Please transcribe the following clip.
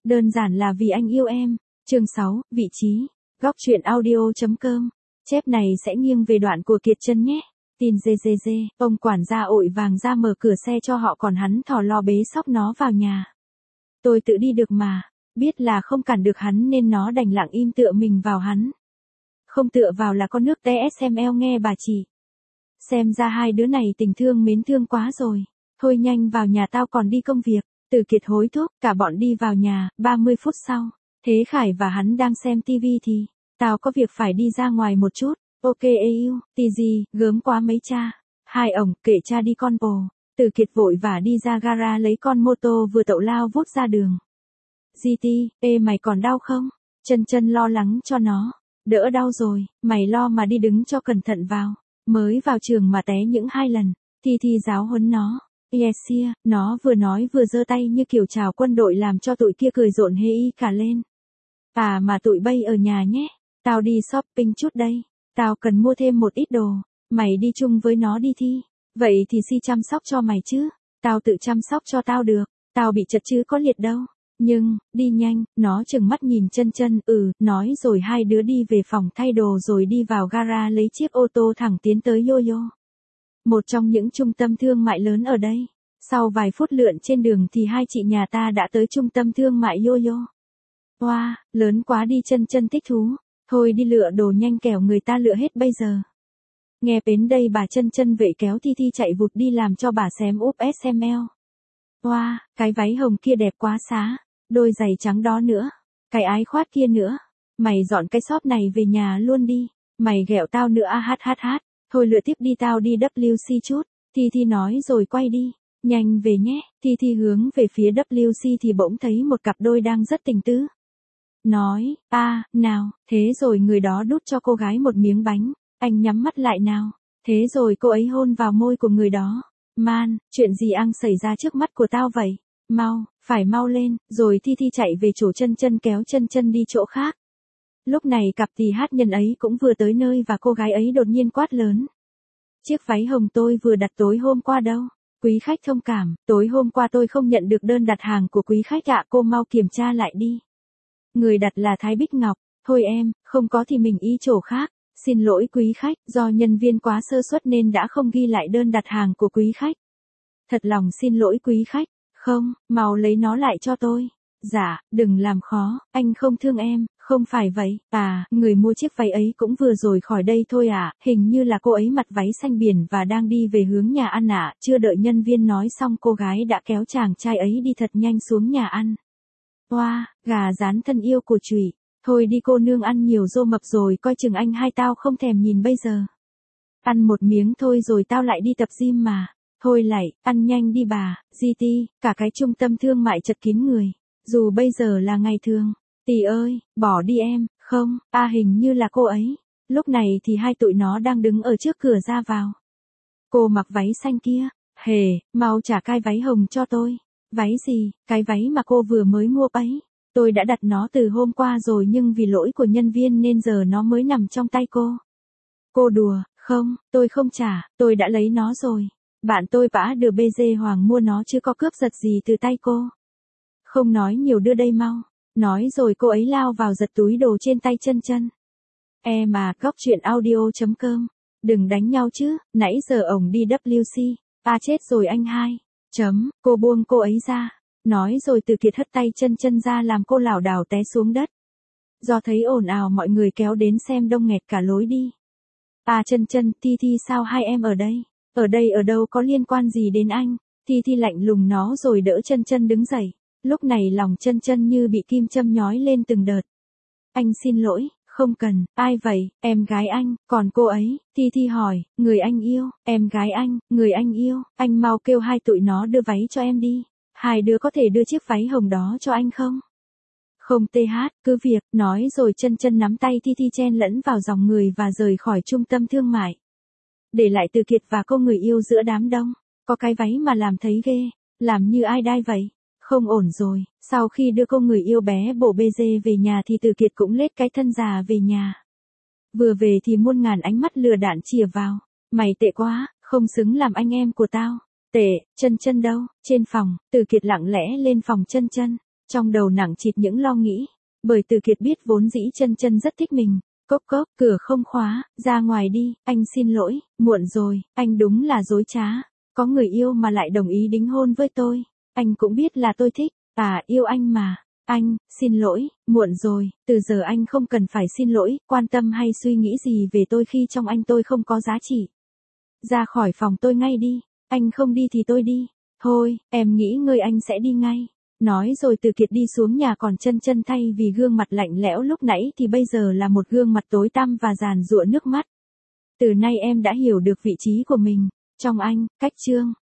Đơn giản là vì anh yêu em. Chương 6, vị trí. Góc truyện audio.com. Chép này sẽ nghiêng về đoạn của Kiệt Chân nhé. Tin GGG, ông quản gia ội vàng ra mở cửa xe cho họ còn hắn thò lo bế xóc nó vào nhà. Tôi tự đi được mà, biết là không cản được hắn nên nó đành lặng im tựa mình vào hắn. Không tựa vào là con nước TSML nghe bà chị. Xem ra hai đứa này tình thương mến thương quá rồi. Thôi nhanh vào nhà tao còn đi công việc. Từ Kiệt hối thúc, cả bọn đi vào nhà, 30 phút sau. Thế Khải và hắn đang xem tivi thì, tao có việc phải đi ra ngoài một chút. Ok yêu, tì gì, gớm quá mấy cha. Hai ổng, kệ cha đi con bồ. Từ Kiệt vội vã đi ra gara lấy con mô tô vừa tậu lao vút ra đường. GT, ê mày còn đau không? Chân chân lo lắng cho nó. Đỡ đau rồi, mày lo mà đi đứng cho cẩn thận vào. Mới vào trường mà té những 2 lần. Thi giáo huấn nó. Yesia, nó vừa nói vừa giơ tay như kiểu chào quân đội làm cho tụi kia cười rộn hê y cả lên. À mà tụi bay ở nhà nhé. Tao đi shopping chút đây. Tao cần mua thêm một ít đồ. Mày đi chung với nó đi Thi. Vậy thì Si chăm sóc cho mày chứ. Tao tự chăm sóc cho tao được. Tao bị chật chứ có liệt đâu. Nhưng, đi nhanh, nó chừng mắt nhìn chân chân, nói rồi hai đứa đi về phòng thay đồ rồi đi vào gara lấy chiếc ô tô thẳng tiến tới Yo-Yo. Một trong những trung tâm thương mại lớn ở đây. Sau vài phút lượn trên đường thì hai chị nhà ta đã tới trung tâm thương mại Yo-Yo. Wow, lớn quá đi chân chân thích thú. Thôi đi lựa đồ nhanh kẻo người ta lựa hết bây giờ. Nghe đến đây bà chân chân vệ kéo Thi chạy vụt đi làm cho bà xém úp SML. Wow, cái váy hồng kia đẹp quá xá. Đôi giày trắng đó nữa. Cái ái khoát kia nữa. Mày dọn cái shop này về nhà luôn đi. Mày ghẹo tao nữa hát. Thôi lựa tiếp đi tao đi WC chút. Thi nói rồi quay đi. Nhanh về nhé. Thi hướng về phía WC thì bỗng thấy một cặp đôi đang rất tình tứ. Nói, nào, thế rồi người đó đút cho cô gái một miếng bánh. Anh nhắm mắt lại nào. Thế rồi cô ấy hôn vào môi của người đó. Man, chuyện gì đang xảy ra trước mắt của tao vậy? Mau, phải mau lên. Rồi Thi chạy về chỗ chân chân kéo chân chân đi chỗ khác. Lúc này cặp tỳ hát nhân ấy cũng vừa tới nơi và cô gái ấy đột nhiên quát lớn. Chiếc váy hồng tôi vừa đặt tối hôm qua đâu? Quý khách thông cảm, tối hôm qua tôi không nhận được đơn đặt hàng của quý khách ạ, cô mau kiểm tra lại đi. Người đặt là Thái Bích Ngọc. Thôi em, không có thì mình ý chỗ khác. Xin lỗi quý khách, do nhân viên quá sơ suất nên đã không ghi lại đơn đặt hàng của quý khách. Thật lòng xin lỗi quý khách. Không, mau lấy nó lại cho tôi. Dạ, đừng làm khó, anh không thương em, không phải vậy. Người mua chiếc váy ấy cũng vừa rồi khỏi đây thôi hình như là cô ấy mặc váy xanh biển và đang đi về hướng nhà ăn chưa đợi nhân viên nói xong cô gái đã kéo chàng trai ấy đi thật nhanh xuống nhà ăn. Wow, gà rán thân yêu của chùy. Thôi đi cô nương ăn nhiều rô mập rồi coi chừng anh hai tao không thèm nhìn bây giờ. Ăn một miếng thôi rồi tao lại đi tập gym mà. Thôi lại, ăn nhanh đi bà, GT, cả cái trung tâm thương mại chật kín người. Dù bây giờ là ngày thường. Tì ơi, bỏ đi em, không, hình như là cô ấy. Lúc này thì hai tụi nó đang đứng ở trước cửa ra vào. Cô mặc váy xanh kia. Hề, mau trả cái váy hồng cho tôi. Váy gì, cái váy mà cô vừa mới mua ấy. Tôi đã đặt nó từ hôm qua rồi nhưng vì lỗi của nhân viên nên giờ nó mới nằm trong tay cô. Cô đùa, không, tôi không trả, tôi đã lấy nó rồi. Bạn tôi bả đưa BG Hoàng mua nó chứ có cướp giật gì từ tay cô. Không nói nhiều đưa đây mau. Nói rồi cô ấy lao vào giật túi đồ trên tay chân chân. Góc truyện audio.com. Đừng đánh nhau chứ, nãy giờ ổng đi WC. Chết rồi anh hai. Cô buông cô ấy ra. Nói rồi Từ Kiệt hất tay chân chân ra làm cô lảo đảo té xuống đất. Do thấy ồn ào mọi người kéo đến xem đông nghẹt cả lối đi. Chân chân, Thi sao hai em ở đây? Ở đây ở đâu có liên quan gì đến anh? Thi lạnh lùng nó rồi đỡ chân chân đứng dậy. Lúc này lòng chân chân như bị kim châm nhói lên từng đợt. Anh xin lỗi, không cần, ai vậy, em gái anh, còn cô ấy, Thi hỏi, người anh yêu, em gái anh, người anh yêu, anh mau kêu hai tụi nó đưa váy cho em đi. Hai đứa có thể đưa chiếc váy hồng đó cho anh không? Không cứ việc, nói rồi chân chân nắm tay Thi chen lẫn vào dòng người và rời khỏi trung tâm thương mại. Để lại Từ Kiệt và cô người yêu giữa đám đông, có cái váy mà làm thấy ghê, làm như ai đai vậy. Không ổn rồi, sau khi đưa cô người yêu bé bổ bê dê về nhà thì Từ Kiệt cũng lết cái thân già về nhà. Vừa về thì muôn ngàn ánh mắt lừa đạn chìa vào. Mày tệ quá, không xứng làm anh em của tao. Tệ, chân chân đâu, trên phòng, Từ Kiệt lặng lẽ lên phòng chân chân. Trong đầu nặng trịch những lo nghĩ. Bởi Từ Kiệt biết vốn dĩ Chân Chân rất thích mình. Cốc cốc, cửa không khóa, ra ngoài đi, anh xin lỗi, muộn rồi, anh đúng là dối trá. Có người yêu mà lại đồng ý đính hôn với tôi. Anh cũng biết là tôi thích, yêu anh mà. Anh, xin lỗi, muộn rồi, từ giờ anh không cần phải xin lỗi, quan tâm hay suy nghĩ gì về tôi khi trong anh tôi không có giá trị. Ra khỏi phòng tôi ngay đi, anh không đi thì tôi đi. Thôi, em nghỉ ngơi anh sẽ đi ngay. Nói rồi Từ Kiệt đi xuống nhà, còn Chân Chân thay vì gương mặt lạnh lẽo lúc nãy thì bây giờ là một gương mặt tối tăm và giàn giụa nước mắt. Từ nay em đã hiểu được vị trí của mình, trong anh, Cách Chương.